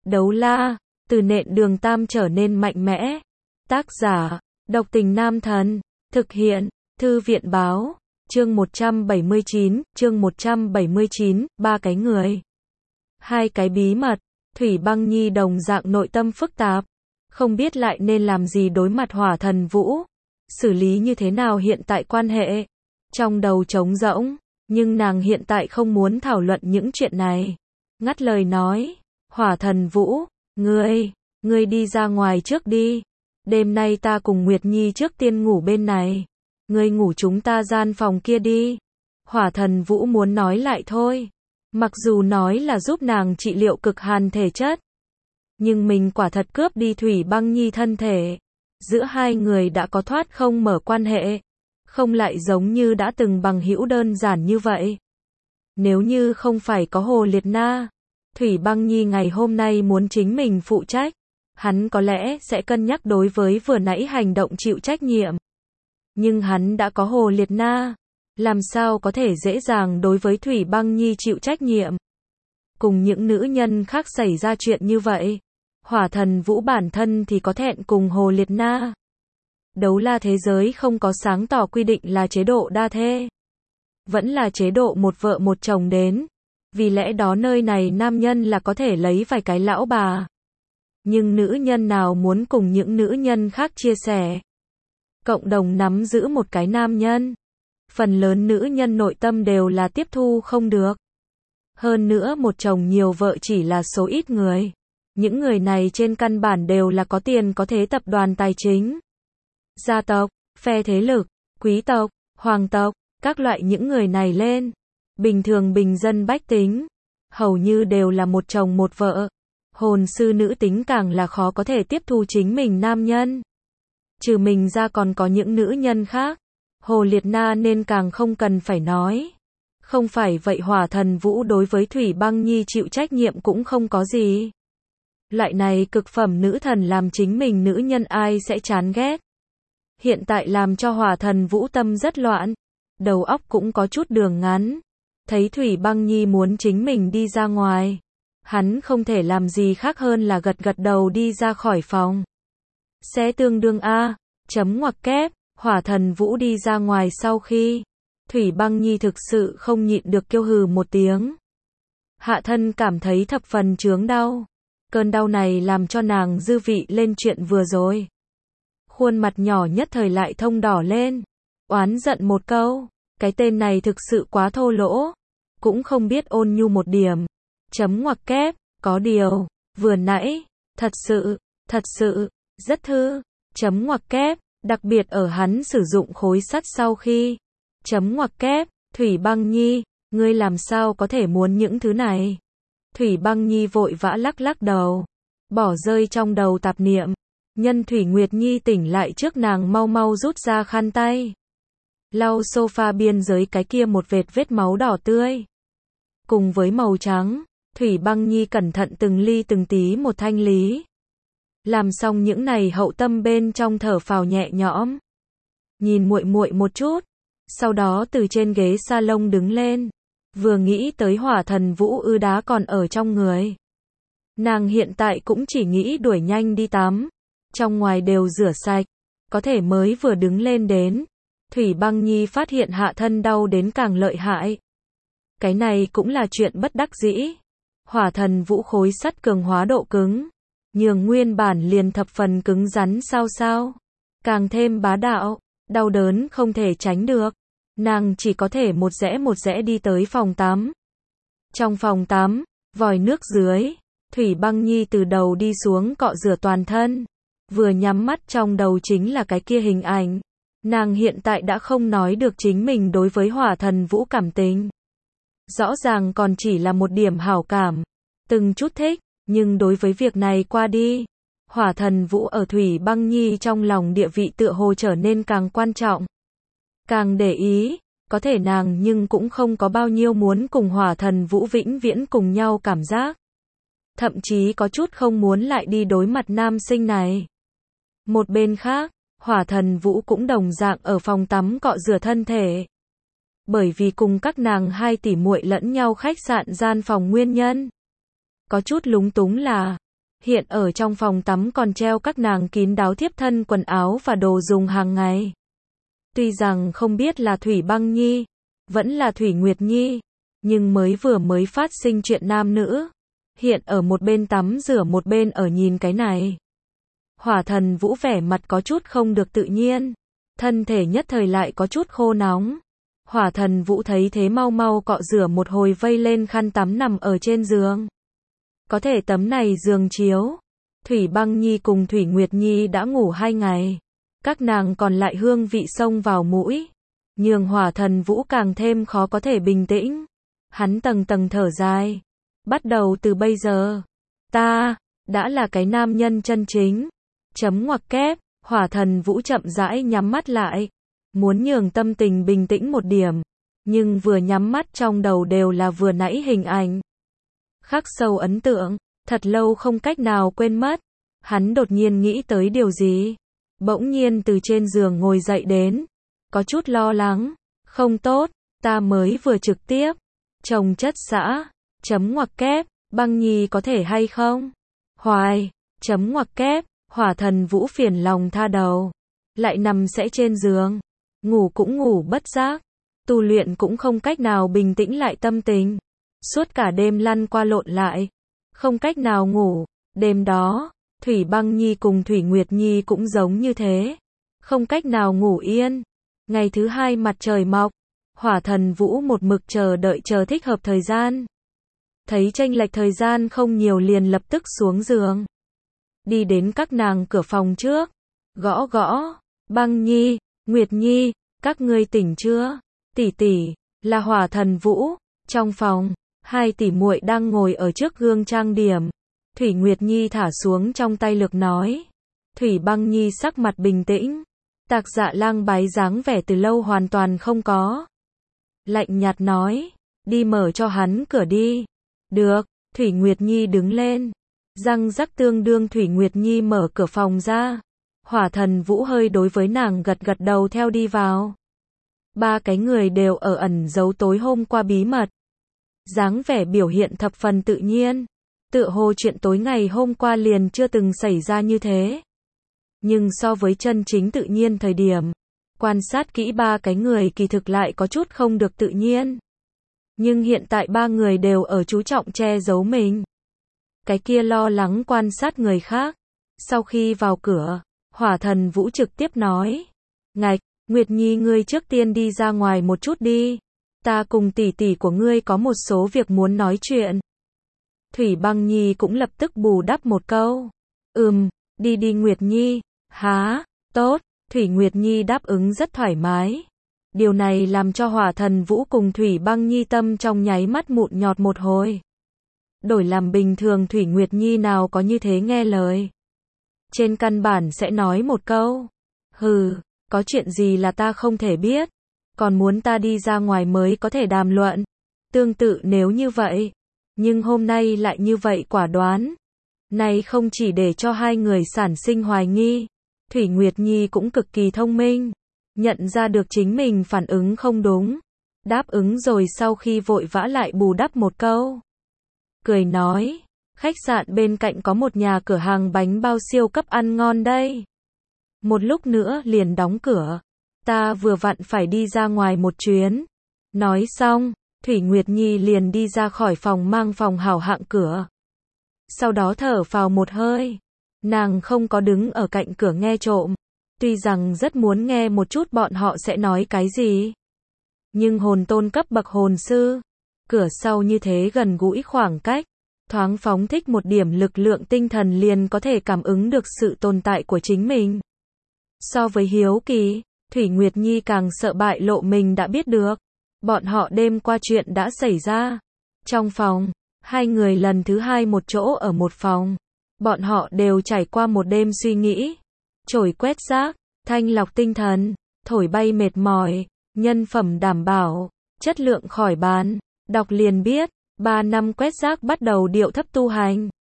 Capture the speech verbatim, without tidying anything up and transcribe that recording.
Đấu la, từ nện đường tam trở nên mạnh mẽ. Tác giả, độc tình nam thần. Thực hiện, thư viện báo. Chương một trăm bảy mươi chín, chương một trăm bảy mươi chín, ba cái người. Hai cái bí mật. Thủy Băng Nhi đồng dạng nội tâm phức tạp. Không biết lại nên làm gì đối mặt Hỏa Thần Vũ. Xử lý như thế nào hiện tại quan hệ. Trong đầu trống rỗng. Nhưng nàng hiện tại không muốn thảo luận những chuyện này. Ngắt lời nói. Hỏa Thần Vũ, ngươi, ngươi đi ra ngoài trước đi. Đêm nay ta cùng Nguyệt Nhi trước tiên ngủ bên này. Ngươi ngủ chúng ta gian phòng kia đi. Hỏa Thần Vũ muốn nói lại thôi. Mặc dù nói là giúp nàng trị liệu cực hàn thể chất. Nhưng mình quả thật cướp đi Thủy Băng Nhi thân thể. Giữa hai người đã có thoát không mở quan hệ. Không lại giống như đã từng bằng hữu đơn giản như vậy. Nếu như không phải có Hồ Liệt Na, Thủy Băng Nhi ngày hôm nay muốn chính mình phụ trách. Hắn có lẽ sẽ cân nhắc đối với vừa nãy hành động chịu trách nhiệm. Nhưng hắn đã có Hồ Liệt Na. Làm sao có thể dễ dàng đối với Thủy Băng Nhi chịu trách nhiệm. Cùng những nữ nhân khác xảy ra chuyện như vậy. Hỏa Thần Vũ bản thân thì có thẹn cùng Hồ Liệt Na. Đấu la thế giới không có sáng tỏ quy định là chế độ đa thê. Vẫn là chế độ một vợ một chồng đến. Vì lẽ đó nơi này nam nhân là có thể lấy vài cái lão bà. Nhưng nữ nhân nào muốn cùng những nữ nhân khác chia sẻ. Cộng đồng nắm giữ một cái nam nhân. Phần lớn nữ nhân nội tâm đều là tiếp thu không được. Hơn nữa một chồng nhiều vợ chỉ là số ít người. Những người này trên căn bản đều là có tiền có thế tập đoàn tài chính. Gia tộc, phe thế lực, quý tộc, hoàng tộc, các loại những người này lên. Bình thường bình dân bách tính. Hầu như đều là một chồng một vợ. Hồn sư nữ tính càng là khó có thể tiếp thu chính mình nam nhân. Trừ mình ra còn có những nữ nhân khác. Hồ Liệt Na nên càng không cần phải nói. Không phải vậy Hỏa Thần Vũ đối với Thủy Băng Nhi chịu trách nhiệm cũng không có gì. Loại này cực phẩm nữ thần làm chính mình nữ nhân ai sẽ chán ghét. Hiện tại làm cho Hỏa Thần Vũ tâm rất loạn. Đầu óc cũng có chút đường ngắn. Thấy Thủy Băng Nhi muốn chính mình đi ra ngoài. Hắn không thể làm gì khác hơn là gật gật đầu đi ra khỏi phòng. Sẽ tương đương A, chấm ngoặc kép, Hỏa Thần Vũ đi ra ngoài sau khi. Thủy Băng Nhi thực sự không nhịn được kêu hừ một tiếng. Hạ thân cảm thấy thập phần chướng đau. Cơn đau này làm cho nàng dư vị lên chuyện vừa rồi. Khuôn mặt nhỏ nhất thời lại thông đỏ lên. Oán giận một câu. Cái tên này thực sự quá thô lỗ. Cũng không biết ôn nhu một điểm. Chấm ngoặc kép, có điều, vừa nãy, thật sự, thật sự, rất thư, chấm ngoặc kép, đặc biệt ở hắn sử dụng khối sắt sau khi, chấm ngoặc kép, Thủy Băng Nhi, ngươi làm sao có thể muốn những thứ này. Thủy Băng Nhi vội vã lắc lắc đầu, bỏ rơi trong đầu tạp niệm, nhân Thủy Nguyệt Nhi tỉnh lại trước nàng mau mau rút ra khăn tay. Lau sofa biên giới cái kia một vệt vết máu đỏ tươi. Cùng với màu trắng. Thủy Băng Nhi cẩn thận từng ly từng tí một thanh lý. Làm xong những này hậu tâm bên trong thở phào nhẹ nhõm. Nhìn muội muội một chút. Sau đó từ trên ghế salon đứng lên. Vừa nghĩ tới Hỏa Thần Vũ ư đá còn ở trong người. Nàng hiện tại cũng chỉ nghĩ đuổi nhanh đi tắm. Trong ngoài đều rửa sạch. Có thể mới vừa đứng lên đến. Thủy Băng Nhi phát hiện hạ thân đau đến càng lợi hại. Cái này cũng là chuyện bất đắc dĩ. Hỏa Thần Vũ khối sắt cường hóa độ cứng. Nhường nguyên bản liền thập phần cứng rắn sao sao. Càng thêm bá đạo. Đau đớn không thể tránh được. Nàng chỉ có thể một rẽ một rẽ đi tới phòng tắm. Trong phòng tắm, vòi nước dưới. Thủy Băng Nhi từ đầu đi xuống cọ rửa toàn thân. Vừa nhắm mắt trong đầu chính là cái kia hình ảnh. Nàng hiện tại đã không nói được chính mình đối với Hỏa Thần Vũ cảm tình. Rõ ràng còn chỉ là một điểm hảo cảm. Từng chút thích, nhưng đối với việc này qua đi. Hỏa Thần Vũ ở Thủy Băng Nhi trong lòng địa vị tựa hồ trở nên càng quan trọng. Càng để ý, có thể nàng nhưng cũng không có bao nhiêu muốn cùng Hỏa Thần Vũ vĩnh viễn cùng nhau cảm giác. Thậm chí có chút không muốn lại đi đối mặt nam sinh này. Một bên khác, Hỏa Thần Vũ cũng đồng dạng ở phòng tắm cọ rửa thân thể. Bởi vì cùng các nàng hai tỷ muội lẫn nhau khách sạn gian phòng nguyên nhân. Có chút lúng túng là, Hiện ở trong phòng tắm còn treo các nàng kín đáo thiếp thân quần áo và đồ dùng hàng ngày. Tuy rằng không biết là Thủy Băng Nhi, vẫn là Thủy Nguyệt Nhi, nhưng mới vừa mới phát sinh chuyện nam nữ. Hiện ở một bên tắm rửa một bên ở nhìn cái này. Hỏa Thần Vũ vẻ mặt có chút không được tự nhiên, thân thể nhất thời lại có chút khô nóng. Hỏa Thần Vũ thấy thế mau mau cọ rửa một hồi vây lên khăn tắm nằm ở trên giường. Có thể tấm này giường chiếu, Thủy Băng Nhi cùng Thủy Nguyệt Nhi đã ngủ hai ngày. Các nàng còn lại hương vị xông vào mũi, nhường Hỏa Thần Vũ càng thêm khó có thể bình tĩnh. Hắn tầng tầng thở dài. Bắt đầu từ bây giờ, ta đã là cái nam nhân chân chính. Chấm ngoặc kép, Hỏa Thần Vũ chậm rãi nhắm mắt lại, muốn nhường tâm tình bình tĩnh một điểm, nhưng vừa nhắm mắt trong đầu đều là vừa nãy hình ảnh. Khắc sâu ấn tượng, thật lâu không cách nào quên mất. Hắn đột nhiên nghĩ tới điều gì, bỗng nhiên từ trên giường ngồi dậy đến, có chút lo lắng. Không tốt, ta mới vừa trực tiếp chồng chất xã, chấm ngoặc kép, Băng Nhi có thể hay không? Hoài, chấm ngoặc kép, Hỏa Thần Vũ phiền lòng tha đầu, lại nằm sẽ trên giường, ngủ cũng ngủ bất giác, tu luyện cũng không cách nào bình tĩnh lại tâm tình, suốt cả đêm lăn qua lộn lại, không cách nào ngủ. Đêm đó, Thủy Băng Nhi cùng Thủy Nguyệt Nhi cũng giống như thế, không cách nào ngủ yên. Ngày thứ hai mặt trời mọc, Hỏa Thần Vũ một mực chờ đợi chờ thích hợp thời gian. Thấy chênh lệch thời gian không nhiều liền lập tức xuống giường. Đi đến các nàng cửa phòng trước, gõ gõ, Băng Nhi, Nguyệt Nhi, các ngươi tỉnh chưa? Tỷ tỷ, là Hỏa Thần Vũ. Trong phòng, hai tỷ muội đang ngồi ở trước gương trang điểm. Thủy Nguyệt Nhi thả xuống trong tay lược nói. Thủy Băng Nhi sắc mặt bình tĩnh. Tạc Dạ Lang bái dáng vẻ từ lâu hoàn toàn không có. Lạnh nhạt nói, đi mở cho hắn cửa đi. Được, Thủy Nguyệt Nhi đứng lên. Răng rắc tương đương Thủy Nguyệt Nhi mở cửa phòng ra. Hỏa Thần Vũ hơi đối với nàng gật gật đầu theo đi vào. Ba cái người đều ở ẩn giấu tối hôm qua bí mật. Dáng vẻ biểu hiện thập phần tự nhiên. Tựa hồ chuyện tối ngày hôm qua liền chưa từng xảy ra như thế. Nhưng so với chân chính tự nhiên thời điểm, quan sát kỹ ba cái người kỳ thực lại có chút không được tự nhiên. Nhưng hiện tại ba người đều ở chú trọng che giấu mình. Cái kia lo lắng quan sát người khác. Sau khi vào cửa, Hỏa Thần Vũ trực tiếp nói. Ngạch, Nguyệt Nhi ngươi trước tiên đi ra ngoài một chút đi. Ta cùng tỷ tỷ của ngươi có một số việc muốn nói chuyện. Thủy Băng Nhi cũng lập tức bù đắp một câu. Ừm, đi đi Nguyệt Nhi. Há, tốt, Thủy Nguyệt Nhi đáp ứng rất thoải mái. Điều này làm cho Hỏa Thần Vũ cùng Thủy Băng Nhi tâm trong nháy mắt mụn nhọt một hồi. Đổi làm bình thường Thủy Nguyệt Nhi nào có như thế nghe lời. Trên căn bản sẽ nói một câu. Hừ, có chuyện gì là ta không thể biết. Còn muốn ta đi ra ngoài mới có thể đàm luận. Tương tự nếu như vậy. Nhưng hôm nay lại như vậy quả đoán. Này không chỉ để cho hai người sản sinh hoài nghi. Thủy Nguyệt Nhi cũng cực kỳ thông minh. Nhận ra được chính mình phản ứng không đúng. Đáp ứng rồi sau khi vội vã lại bù đắp một câu. Cười nói, khách sạn bên cạnh có một nhà cửa hàng bánh bao siêu cấp ăn ngon đây. Một lúc nữa liền đóng cửa. Ta vừa vặn phải đi ra ngoài một chuyến. Nói xong, Thủy Nguyệt Nhi liền đi ra khỏi phòng mang phòng hảo hạng cửa. Sau đó thở phào một hơi. Nàng không có đứng ở cạnh cửa nghe trộm. Tuy rằng rất muốn nghe một chút bọn họ sẽ nói cái gì. Nhưng hồn tôn cấp bậc hồn sư. Cửa sau như thế gần gũi khoảng cách. Thoáng phóng thích một điểm lực lượng tinh thần liền có thể cảm ứng được sự tồn tại của chính mình. So với hiếu kỳ, Thủy Nguyệt Nhi càng sợ bại lộ mình đã biết được. Bọn họ đêm qua chuyện đã xảy ra. Trong phòng, hai người lần thứ hai một chỗ ở một phòng. Bọn họ đều trải qua một đêm suy nghĩ. Chổi quét rác, thanh lọc tinh thần, thổi bay mệt mỏi, nhân phẩm đảm bảo, chất lượng khỏi bàn. Đọc liền biết, ba năm quét rác bắt đầu điệu thấp tu hành.